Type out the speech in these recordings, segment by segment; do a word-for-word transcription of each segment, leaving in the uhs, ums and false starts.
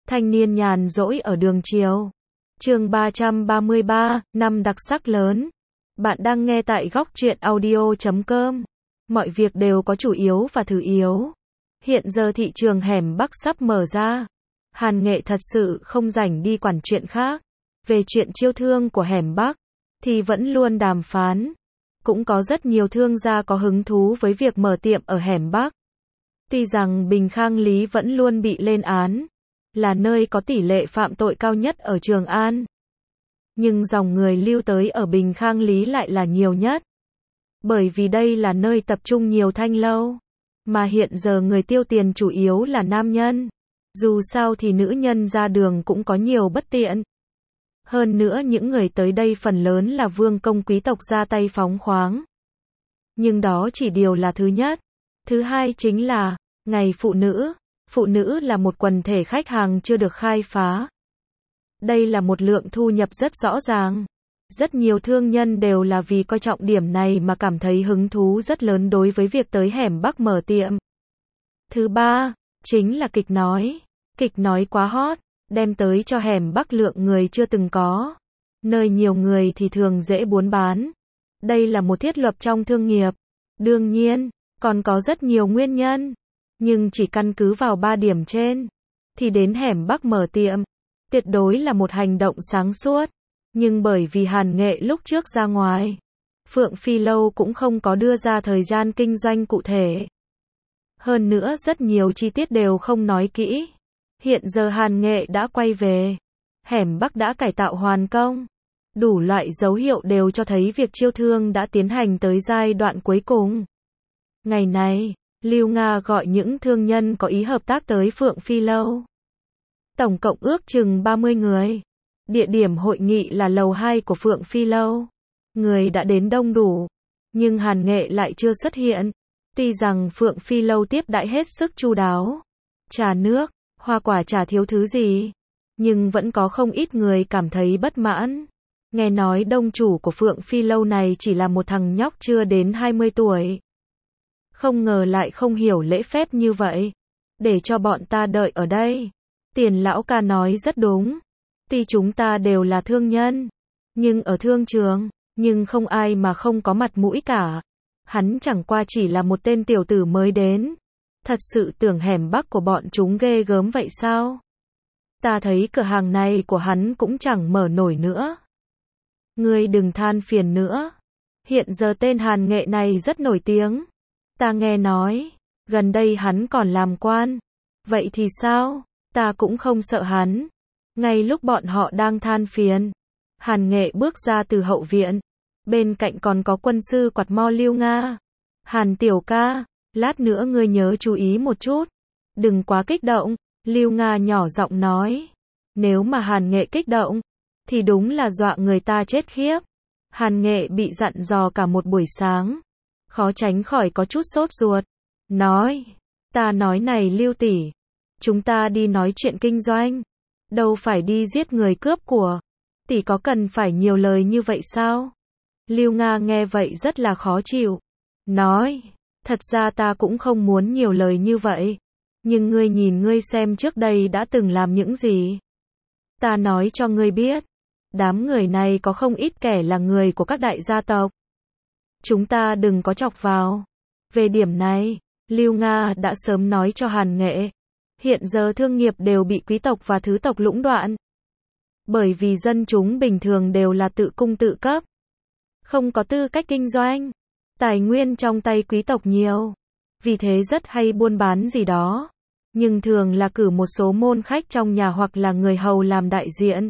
Thanh niên nhàn rỗi ở đường chiều. Chương ba trăm ba mươi ba, năm đặc sắc lớn. Bạn đang nghe tại góc truyện audio chấm com. Mọi việc đều có chủ yếu và thứ yếu. Hiện giờ thị trường hẻm Bắc sắp mở ra. Hàn Nghệ thật sự không rảnh đi quản chuyện khác. Về chuyện chiêu thương của hẻm Bắc, thì vẫn luôn đàm phán. Cũng có rất nhiều thương gia có hứng thú với việc mở tiệm ở hẻm Bắc. Tuy rằng Bình Khang Lý vẫn luôn bị lên án, là nơi có tỷ lệ phạm tội cao nhất ở Trường An. Nhưng dòng người lưu tới ở Bình Khang Lý lại là nhiều nhất. Bởi vì đây là nơi tập trung nhiều thanh lâu. Mà hiện giờ người tiêu tiền chủ yếu là nam nhân. Dù sao thì nữ nhân ra đường cũng có nhiều bất tiện. Hơn nữa những người tới đây phần lớn là vương công quý tộc ra tay phóng khoáng. Nhưng đó chỉ điều là thứ nhất. Thứ hai chính là, ngày phụ nữ. Phụ nữ là một quần thể khách hàng chưa được khai phá. Đây là một lượng thu nhập rất rõ ràng. Rất nhiều thương nhân đều là vì coi trọng điểm này mà cảm thấy hứng thú rất lớn đối với việc tới hẻm Bắc mở tiệm. Thứ ba, chính là kịch nói. Kịch nói quá hot, đem tới cho hẻm Bắc lượng người chưa từng có. Nơi nhiều người thì thường dễ buôn bán. Đây là một thiết lập trong thương nghiệp. Đương nhiên, còn có rất nhiều nguyên nhân. Nhưng chỉ căn cứ vào ba điểm trên, thì đến hẻm Bắc mở tiệm, tuyệt đối là một hành động sáng suốt. Nhưng bởi vì Hàn Nghệ lúc trước ra ngoài, Phượng Phi Lâu cũng không có đưa ra thời gian kinh doanh cụ thể. Hơn nữa rất nhiều chi tiết đều không nói kỹ. Hiện giờ Hàn Nghệ đã quay về. Hẻm Bắc đã cải tạo hoàn công. Đủ loại dấu hiệu đều cho thấy việc chiêu thương đã tiến hành tới giai đoạn cuối cùng. Ngày này, Lưu Nga gọi những thương nhân có ý hợp tác tới Phượng Phi Lâu. Tổng cộng ước chừng ba mươi người. Địa điểm hội nghị là lầu hai của Phượng Phi Lâu. Người đã đến đông đủ. Nhưng Hàn Nghệ lại chưa xuất hiện. Tuy rằng Phượng Phi Lâu tiếp đãi hết sức chu đáo. Trà nước, hoa quả chả thiếu thứ gì. Nhưng vẫn có không ít người cảm thấy bất mãn. Nghe nói đông chủ của Phượng Phi Lâu này chỉ là một thằng nhóc chưa đến hai mươi tuổi. Không ngờ lại không hiểu lễ phép như vậy. Để cho bọn ta đợi ở đây. Tiền lão ca nói rất đúng. Tuy chúng ta đều là thương nhân. Nhưng ở thương trường, nhưng không ai mà không có mặt mũi cả. Hắn chẳng qua chỉ là một tên tiểu tử mới đến. Thật sự tưởng hẻm Bắc của bọn chúng ghê gớm vậy sao? Ta thấy cửa hàng này của hắn cũng chẳng mở nổi nữa. Ngươi đừng than phiền nữa. Hiện giờ tên Hàn Nghệ này rất nổi tiếng. Ta nghe nói, gần đây hắn còn làm quan. Vậy thì sao? Ta cũng không sợ hắn. Ngay lúc bọn họ đang than phiền, Hàn Nghệ bước ra từ hậu viện. Bên cạnh còn có quân sư quạt mo Lưu Nga. Hàn tiểu ca, lát nữa ngươi nhớ chú ý một chút. Đừng quá kích động, Lưu Nga nhỏ giọng nói. Nếu mà Hàn Nghệ kích động, thì đúng là dọa người ta chết khiếp. Hàn Nghệ bị dặn dò cả một buổi sáng. Khó tránh khỏi có chút sốt ruột. Nói, ta nói này Lưu tỷ, chúng ta đi nói chuyện kinh doanh. Đâu phải đi giết người cướp của. Tỷ có cần phải nhiều lời như vậy sao? Lưu Nga nghe vậy rất là khó chịu. Nói, thật ra ta cũng không muốn nhiều lời như vậy. Nhưng ngươi nhìn ngươi xem trước đây đã từng làm những gì. Ta nói cho ngươi biết. Đám người này có không ít kẻ là người của các đại gia tộc. Chúng ta đừng có chọc vào. Về điểm này, Lưu Nga đã sớm nói cho Hàn Nghệ. Hiện giờ thương nghiệp đều bị quý tộc và thứ tộc lũng đoạn. Bởi vì dân chúng bình thường đều là tự cung tự cấp. Không có tư cách kinh doanh. Tài nguyên trong tay quý tộc nhiều. Vì thế rất hay buôn bán gì đó. Nhưng thường là cử một số môn khách trong nhà hoặc là người hầu làm đại diện.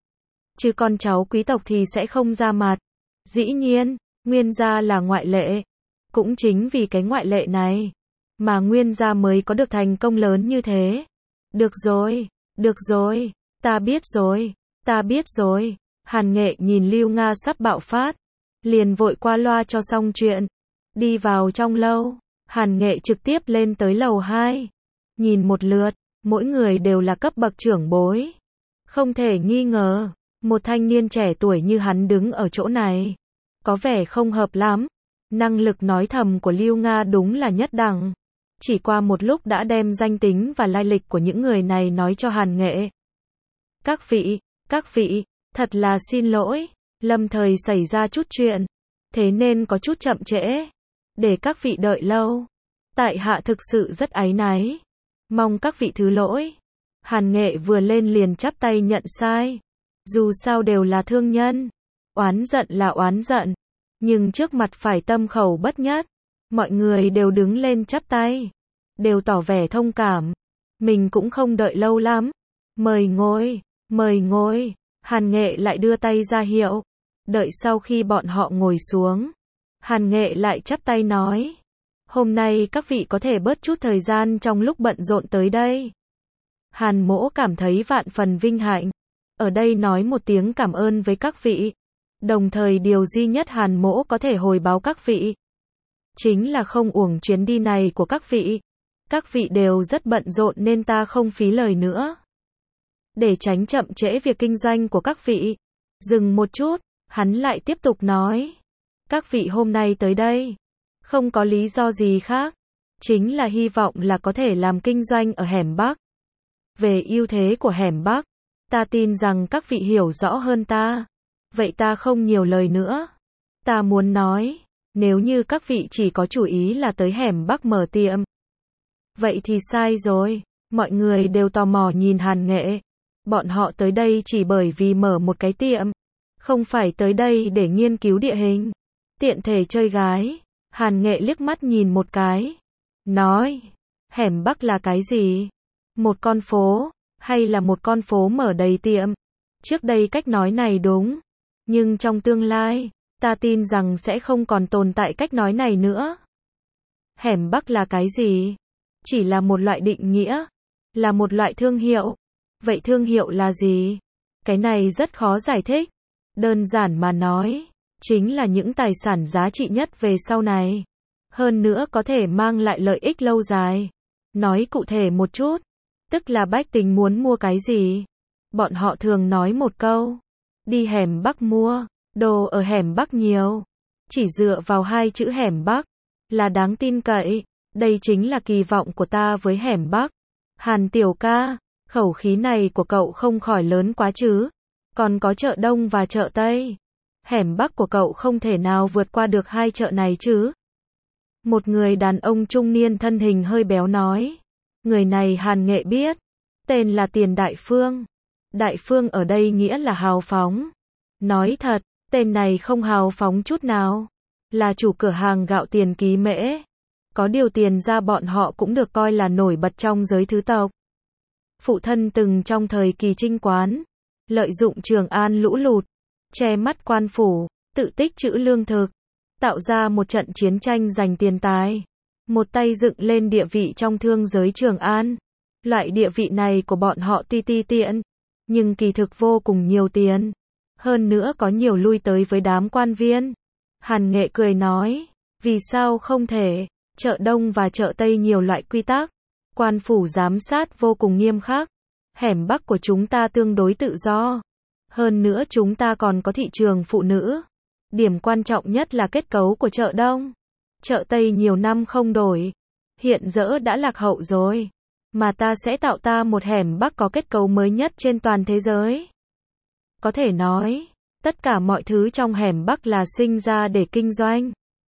Chứ con cháu quý tộc thì sẽ không ra mặt. Dĩ nhiên, Nguyên gia là ngoại lệ. Cũng chính vì cái ngoại lệ này, mà Nguyên gia mới có được thành công lớn như thế. Được rồi, được rồi, ta biết rồi, ta biết rồi. Hàn Nghệ nhìn Lưu Nga sắp bạo phát. Liền vội qua loa cho xong chuyện. Đi vào trong lâu, Hàn Nghệ trực tiếp lên tới lầu hai. Nhìn một lượt, mỗi người đều là cấp bậc trưởng bối. Không thể nghi ngờ, một thanh niên trẻ tuổi như hắn đứng ở chỗ này. Có vẻ không hợp lắm. Năng lực nói thầm của Lưu Nga đúng là nhất đẳng. chỉ qua một lúc đã đem danh tính và lai lịch của những người này nói cho Hàn Nghệ. Các vị, các vị, thật là xin lỗi, lâm thời xảy ra chút chuyện, thế nên có chút chậm trễ, để các vị đợi lâu. Tại hạ thực sự rất áy náy, mong các vị thứ lỗi. Hàn Nghệ vừa lên liền chắp tay nhận sai, dù sao đều là thương nhân, oán giận là oán giận, nhưng trước mặt phải tâm khẩu bất nhất. Mọi người đều đứng lên chắp tay, đều tỏ vẻ thông cảm, mình cũng không đợi lâu lắm, mời ngồi, mời ngồi. Hàn Nghệ lại đưa tay ra hiệu, đợi sau khi bọn họ ngồi xuống, Hàn Nghệ lại chắp tay nói, hôm nay các vị có thể bớt chút thời gian trong lúc bận rộn tới đây. Hàn Mỗ cảm thấy vạn phần vinh hạnh, ở đây nói một tiếng cảm ơn với các vị, đồng thời điều duy nhất Hàn Mỗ có thể hồi báo các vị, chính là không uổng chuyến đi này của các vị. Các vị đều rất bận rộn nên ta không phí lời nữa. Để tránh chậm trễ việc kinh doanh của các vị. Dừng một chút, hắn lại tiếp tục nói. Các vị hôm nay tới đây, không có lý do gì khác, chính là hy vọng là có thể làm kinh doanh ở hẻm Bắc. Về ưu thế của hẻm Bắc, ta tin rằng các vị hiểu rõ hơn ta. Vậy ta không nhiều lời nữa. Ta muốn nói, nếu như các vị chỉ có chủ ý là tới hẻm Bắc mở tiệm, vậy thì sai rồi. Mọi người đều tò mò nhìn Hàn Nghệ. Bọn họ tới đây chỉ bởi vì mở một cái tiệm, không phải tới đây để nghiên cứu địa hình, tiện thể chơi gái. Hàn Nghệ liếc mắt nhìn một cái, nói, hẻm Bắc là cái gì? Một con phố, hay là một con phố mở đầy tiệm? Trước đây cách nói này đúng, nhưng trong tương lai, ta tin rằng sẽ không còn tồn tại cách nói này nữa. Hẻm Bắc là cái gì? Chỉ là một loại định nghĩa, là một loại thương hiệu. Vậy thương hiệu là gì? Cái này rất khó giải thích. Đơn giản mà nói, chính là những tài sản giá trị nhất về sau này. Hơn nữa có thể mang lại lợi ích lâu dài. Nói cụ thể một chút, tức là bách tính muốn mua cái gì? Bọn họ thường nói một câu, đi hẻm Bắc mua, đồ ở hẻm Bắc nhiều. Chỉ dựa vào hai chữ hẻm Bắc, là đáng tin cậy. Đây chính là kỳ vọng của ta với hẻm Bắc. Hàn tiểu ca, khẩu khí này của cậu không khỏi lớn quá chứ. Còn có chợ Đông và chợ Tây. Hẻm Bắc của cậu không thể nào vượt qua được hai chợ này chứ. Một người đàn ông trung niên thân hình hơi béo nói. Người này Hàn Nghệ biết. Tên là Tiền Đại Phương. Đại Phương ở đây nghĩa là hào phóng. Nói thật, tên này không hào phóng chút nào. Là chủ cửa hàng gạo Tiền Ký Mễ. Có điều Tiền ra bọn họ cũng được coi là nổi bật trong giới thứ tộc. Phụ thân từng trong thời kỳ Trinh Quán, lợi dụng Trường An lũ lụt, che mắt quan phủ, tự tích trữ lương thực, tạo ra một trận chiến tranh giành tiền tài. Một tay dựng lên địa vị trong thương giới Trường An. Loại địa vị này của bọn họ ti ti tiện, nhưng kỳ thực vô cùng nhiều tiền. Hơn nữa có nhiều lui tới với đám quan viên. Hàn Nghệ cười nói, vì sao không thể? Chợ Đông và chợ Tây nhiều loại quy tắc, quan phủ giám sát vô cùng nghiêm khắc. Hẻm Bắc của chúng ta tương đối tự do. Hơn nữa chúng ta còn có thị trường phụ nữ. Điểm quan trọng nhất là kết cấu của chợ Đông. Chợ Tây nhiều năm không đổi, hiện giờ đã lạc hậu rồi. Mà ta sẽ tạo ta một hẻm Bắc có kết cấu mới nhất trên toàn thế giới. Có thể nói, tất cả mọi thứ trong hẻm Bắc là sinh ra để kinh doanh.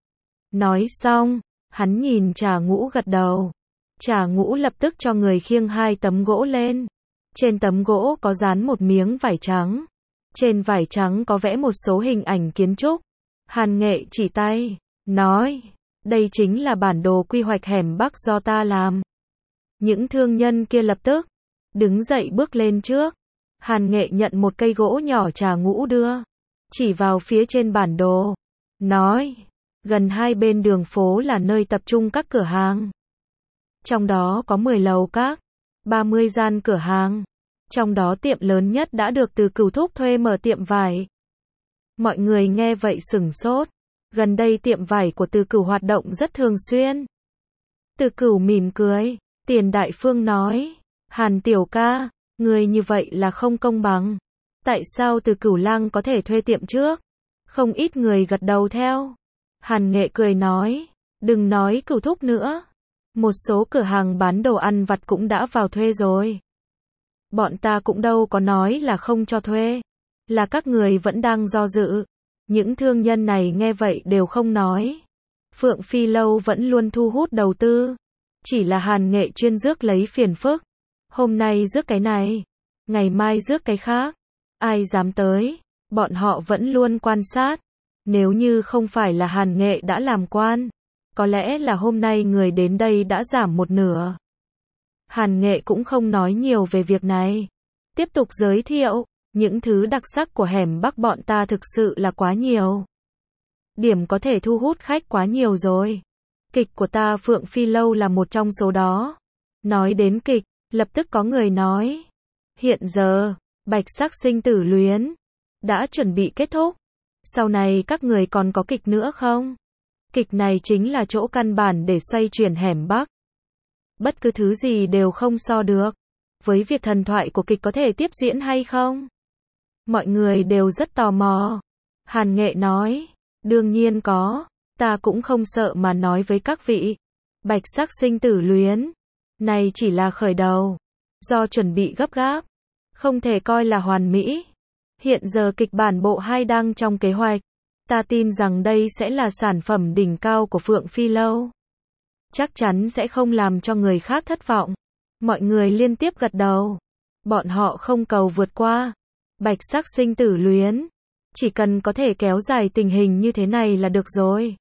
Nói xong, hắn nhìn Trà Ngũ gật đầu. Trà Ngũ lập tức cho người khiêng hai tấm gỗ lên. Trên tấm gỗ có dán một miếng vải trắng. Trên vải trắng có vẽ một số hình ảnh kiến trúc. Hàn Nghệ chỉ tay, nói, đây chính là bản đồ quy hoạch hẻm Bắc do ta làm. Những thương nhân kia lập tức đứng dậy bước lên trước. Hàn Nghệ nhận một cây gỗ nhỏ Trà Ngũ đưa, chỉ vào phía trên bản đồ, nói, gần hai bên đường phố là nơi tập trung các cửa hàng. Trong đó có mười lầu các, ba mươi gian cửa hàng. Trong đó tiệm lớn nhất đã được Từ Cửu thúc thuê mở tiệm vải. Mọi người nghe vậy sửng sốt. Gần đây tiệm vải của Từ Cửu hoạt động rất thường xuyên. Từ Cửu mỉm cười. Tiền Đại Phương nói, Hàn tiểu ca, người như vậy là không công bằng. Tại sao Từ Cửu lang có thể thuê tiệm trước? Không ít người gật đầu theo. Hàn Nghệ cười nói, đừng nói Cửu thúc nữa. Một số cửa hàng bán đồ ăn vặt cũng đã vào thuê rồi. Bọn ta cũng đâu có nói là không cho thuê. Là các người vẫn đang do dự. Những thương nhân này nghe vậy đều không nói. Phượng Phi Lâu vẫn luôn thu hút đầu tư. Chỉ là Hàn Nghệ chuyên rước lấy phiền phức. Hôm nay rước cái này, ngày mai rước cái khác. Ai dám tới, bọn họ vẫn luôn quan sát. Nếu như không phải là Hàn Nghệ đã làm quan, có lẽ là hôm nay người đến đây đã giảm một nửa. Hàn Nghệ cũng không nói nhiều về việc này. Tiếp tục giới thiệu, những thứ đặc sắc của hẻm Bắc bọn ta thực sự là quá nhiều. Điểm có thể thu hút khách quá nhiều rồi. Kịch của ta Phượng Phi Lâu là một trong số đó. Nói đến kịch, lập tức có người nói. Hiện giờ, Bạch Sắc Sinh Tử Luyến đã chuẩn bị kết thúc. Sau này các người còn có kịch nữa không? Kịch này chính là chỗ căn bản để xoay chuyển hẻm Bắc. Bất cứ thứ gì đều không so được với việc thần thoại của kịch có thể tiếp diễn hay không. Mọi người đều rất tò mò. Hàn Nghệ nói, đương nhiên có, ta cũng không sợ mà nói với các vị. Bạch Sắc Sinh Tử Luyến này chỉ là khởi đầu, do chuẩn bị gấp gáp, không thể coi là hoàn mỹ. Hiện giờ kịch bản bộ hai đang trong kế hoạch. Ta tin rằng đây sẽ là sản phẩm đỉnh cao của Phượng Phi Lâu. Chắc chắn sẽ không làm cho người khác thất vọng. Mọi người liên tiếp gật đầu. Bọn họ không cầu vượt qua Bạch Sắc Sinh Tử Luyến. Chỉ cần có thể kéo dài tình hình như thế này là được rồi.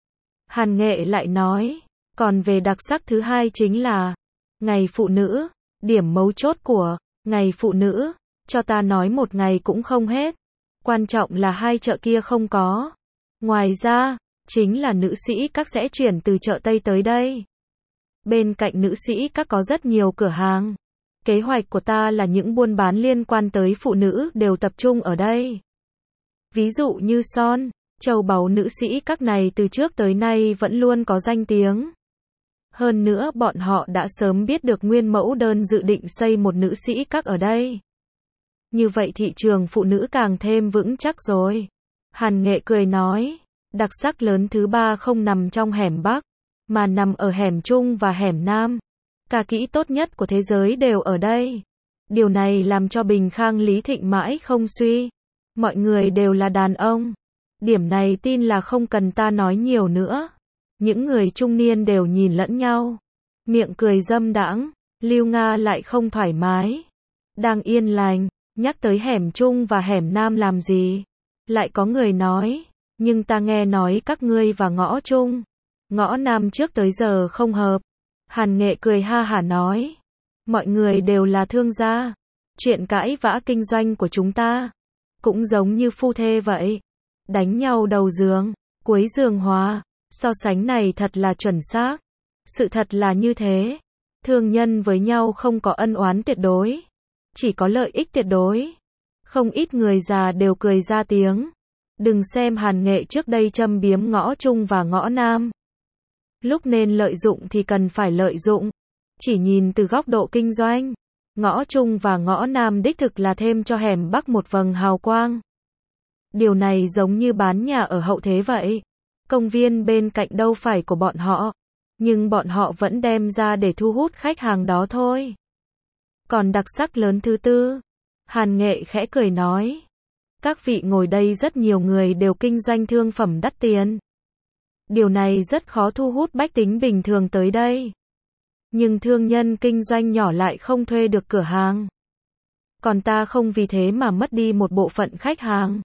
Hàn Nghệ lại nói, còn về đặc sắc thứ hai chính là Ngày Phụ Nữ. Điểm mấu chốt của Ngày Phụ Nữ, cho ta nói một ngày cũng không hết. Quan trọng là hai chợ kia không có. Ngoài ra, chính là nữ sĩ các sẽ chuyển từ chợ Tây tới đây. Bên cạnh nữ sĩ các có rất nhiều cửa hàng. Kế hoạch của ta là những buôn bán liên quan tới phụ nữ đều tập trung ở đây. Ví dụ như son, châu báu nữ sĩ các này từ trước tới nay vẫn luôn có danh tiếng. Hơn nữa bọn họ đã sớm biết được nguyên mẫu đơn dự định xây một nữ sĩ các ở đây. Như vậy thị trường phụ nữ càng thêm vững chắc rồi. Hàn Nghệ cười nói, đặc sắc lớn thứ ba không nằm trong hẻm Bắc, mà nằm ở hẻm Trung và hẻm Nam. Ca kỹ tốt nhất của thế giới đều ở đây. Điều này làm cho Bình Khang Lý Thịnh mãi không suy. Mọi người đều là đàn ông. Điểm này tin là không cần ta nói nhiều nữa. Những người trung niên đều nhìn lẫn nhau. Miệng cười dâm đãng. Lưu Nga lại không thoải mái. Đang yên lành, nhắc tới hẻm Trung và hẻm Nam làm gì? Lại có người nói, nhưng ta nghe nói các ngươi và ngõ Trung, ngõ Nam trước tới giờ không hợp. Hàn Nghệ cười ha hả nói, mọi người đều là thương gia. Chuyện cãi vã kinh doanh của chúng ta cũng giống như phu thê vậy. Đánh nhau đầu giường, cuối giường hòa. So sánh này thật là chuẩn xác. Sự thật là như thế. Thương nhân với nhau không có ân oán tuyệt đối, chỉ có lợi ích tuyệt đối. Không ít người già đều cười ra tiếng. Đừng xem Hàn Nghệ trước đây châm biếm ngõ Trung và ngõ Nam. Lúc nên lợi dụng thì cần phải lợi dụng. Chỉ nhìn từ góc độ kinh doanh, ngõ Trung và ngõ Nam đích thực là thêm cho hẻm Bắc một vầng hào quang. Điều này giống như bán nhà ở hậu thế vậy. Công viên bên cạnh đâu phải của bọn họ, nhưng bọn họ vẫn đem ra để thu hút khách hàng đó thôi. Còn đặc sắc lớn thứ tư, Hàn Nghệ khẽ cười nói, các vị ngồi đây rất nhiều người đều kinh doanh thương phẩm đắt tiền. Điều này rất khó thu hút bách tính bình thường tới đây. Nhưng thương nhân kinh doanh nhỏ lại không thuê được cửa hàng. Còn ta không vì thế mà mất đi một bộ phận khách hàng.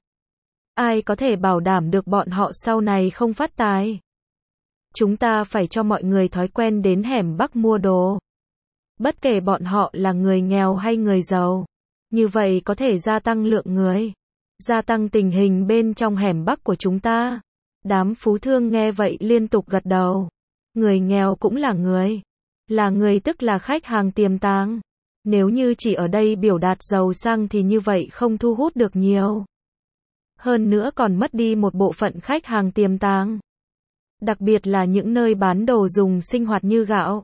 Ai có thể bảo đảm được bọn họ sau này không phát tài? Chúng ta phải cho mọi người thói quen đến hẻm Bắc mua đồ. Bất kể bọn họ là người nghèo hay người giàu. Như vậy có thể gia tăng lượng người, gia tăng tình hình bên trong hẻm Bắc của chúng ta. Đám phú thương nghe vậy liên tục gật đầu. Người nghèo cũng là người. Là người tức là khách hàng tiềm tàng. Nếu như chỉ ở đây biểu đạt giàu sang thì như vậy không thu hút được nhiều. Hơn nữa còn mất đi một bộ phận khách hàng tiềm tàng. Đặc biệt là những nơi bán đồ dùng sinh hoạt như gạo,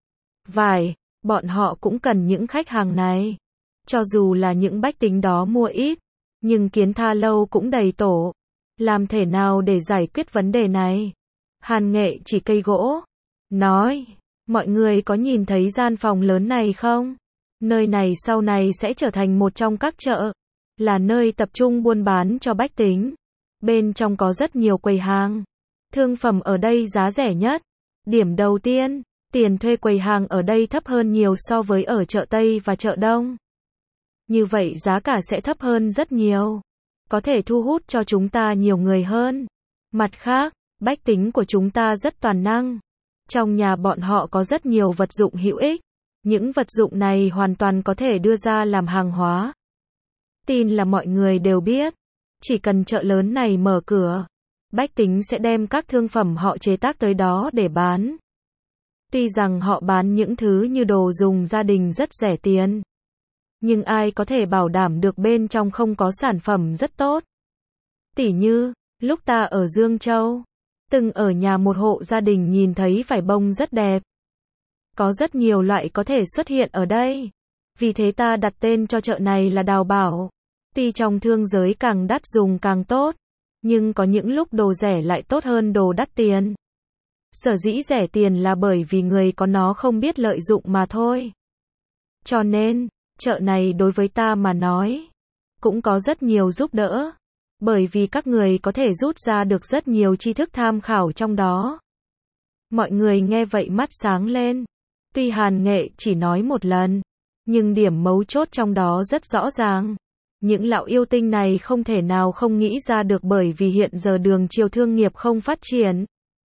vải, bọn họ cũng cần những khách hàng này. Cho dù là những bách tính đó mua ít, nhưng Kiến Tha Lâu cũng đầy tổ. Làm thế nào để giải quyết vấn đề này? Hàn Nghệ chỉ cây gỗ, nói, Mọi người có nhìn thấy gian phòng lớn này không? Nơi này sau này sẽ trở thành một trong các chợ, là nơi tập trung buôn bán cho bách tính. Bên trong có rất nhiều quầy hàng. Thương phẩm ở đây giá rẻ nhất. Điểm đầu tiên, tiền thuê quầy hàng ở đây thấp hơn nhiều so với ở chợ Tây và chợ Đông. Như vậy giá cả sẽ thấp hơn rất nhiều. Có thể thu hút cho chúng ta nhiều người hơn. Mặt khác, bách tính của chúng ta rất toàn năng. Trong nhà bọn họ có rất nhiều vật dụng hữu ích. Những vật dụng này hoàn toàn có thể đưa ra làm hàng hóa. Tin là mọi người đều biết. Chỉ cần chợ lớn này mở cửa, bách tính sẽ đem các thương phẩm họ chế tác tới đó để bán. Tuy rằng họ bán những thứ như đồ dùng gia đình rất rẻ tiền, nhưng ai có thể bảo đảm được bên trong không có sản phẩm rất tốt. Tỉ như, lúc ta ở Dương Châu, từng ở nhà một hộ gia đình nhìn thấy vải bông rất đẹp. Có rất nhiều loại có thể xuất hiện ở đây. Vì thế ta đặt tên cho chợ này là Đào Bảo. Tuy trong thương giới càng đắt dùng càng tốt, nhưng có những lúc đồ rẻ lại tốt hơn đồ đắt tiền. Sở dĩ rẻ tiền là bởi vì người có nó không biết lợi dụng mà thôi. Cho nên, chợ này đối với ta mà nói, cũng có rất nhiều giúp đỡ. Bởi vì các người có thể rút ra được rất nhiều tri thức tham khảo trong đó. Mọi người nghe vậy mắt sáng lên. Tuy Hàn Nghệ chỉ nói một lần, nhưng điểm mấu chốt trong đó rất rõ ràng. Những lão yêu tinh này không thể nào không nghĩ ra được bởi vì hiện giờ đường chiều thương nghiệp không phát triển.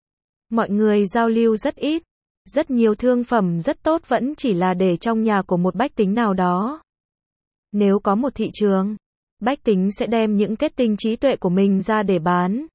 Mọi người giao lưu rất ít. Rất nhiều thương phẩm rất tốt vẫn chỉ là để trong nhà của một bách tính nào đó. Nếu có một thị trường, bách tính sẽ đem những kết tinh trí tuệ của mình ra để bán.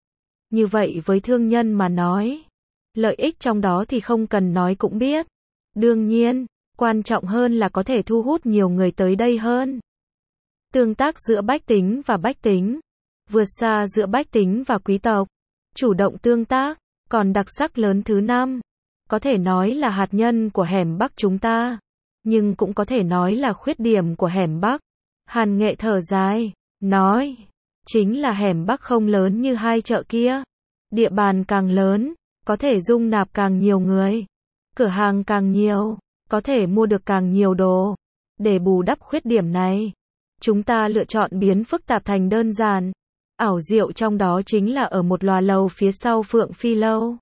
Như vậy với thương nhân mà nói, lợi ích trong đó thì không cần nói cũng biết. Đương nhiên, quan trọng hơn là có thể thu hút nhiều người tới đây hơn. Tương tác giữa bách tính và bách tính, vượt xa giữa bách tính và quý tộc, chủ động tương tác, còn đặc sắc lớn thứ năm, có thể nói là hạt nhân của hẻm Bắc chúng ta, nhưng cũng có thể nói là khuyết điểm của hẻm Bắc. Hàn Nghệ thở dài, nói, chính là hẻm Bắc không lớn như hai chợ kia. Địa bàn càng lớn, có thể dung nạp càng nhiều người. Cửa hàng càng nhiều, có thể mua được càng nhiều đồ. Để bù đắp khuyết điểm này, chúng ta lựa chọn biến phức tạp thành đơn giản. Ảo diệu trong đó chính là ở một lòa lầu phía sau Phượng Phi Lâu.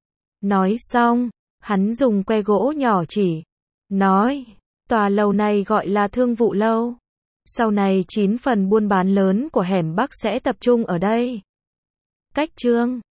Nói xong, hắn dùng que gỗ nhỏ chỉ. Nói, tòa lầu này gọi là Thương vụ Lâu. Sau này chín phần buôn bán lớn của hẻm Bắc sẽ tập trung ở đây. Cách chương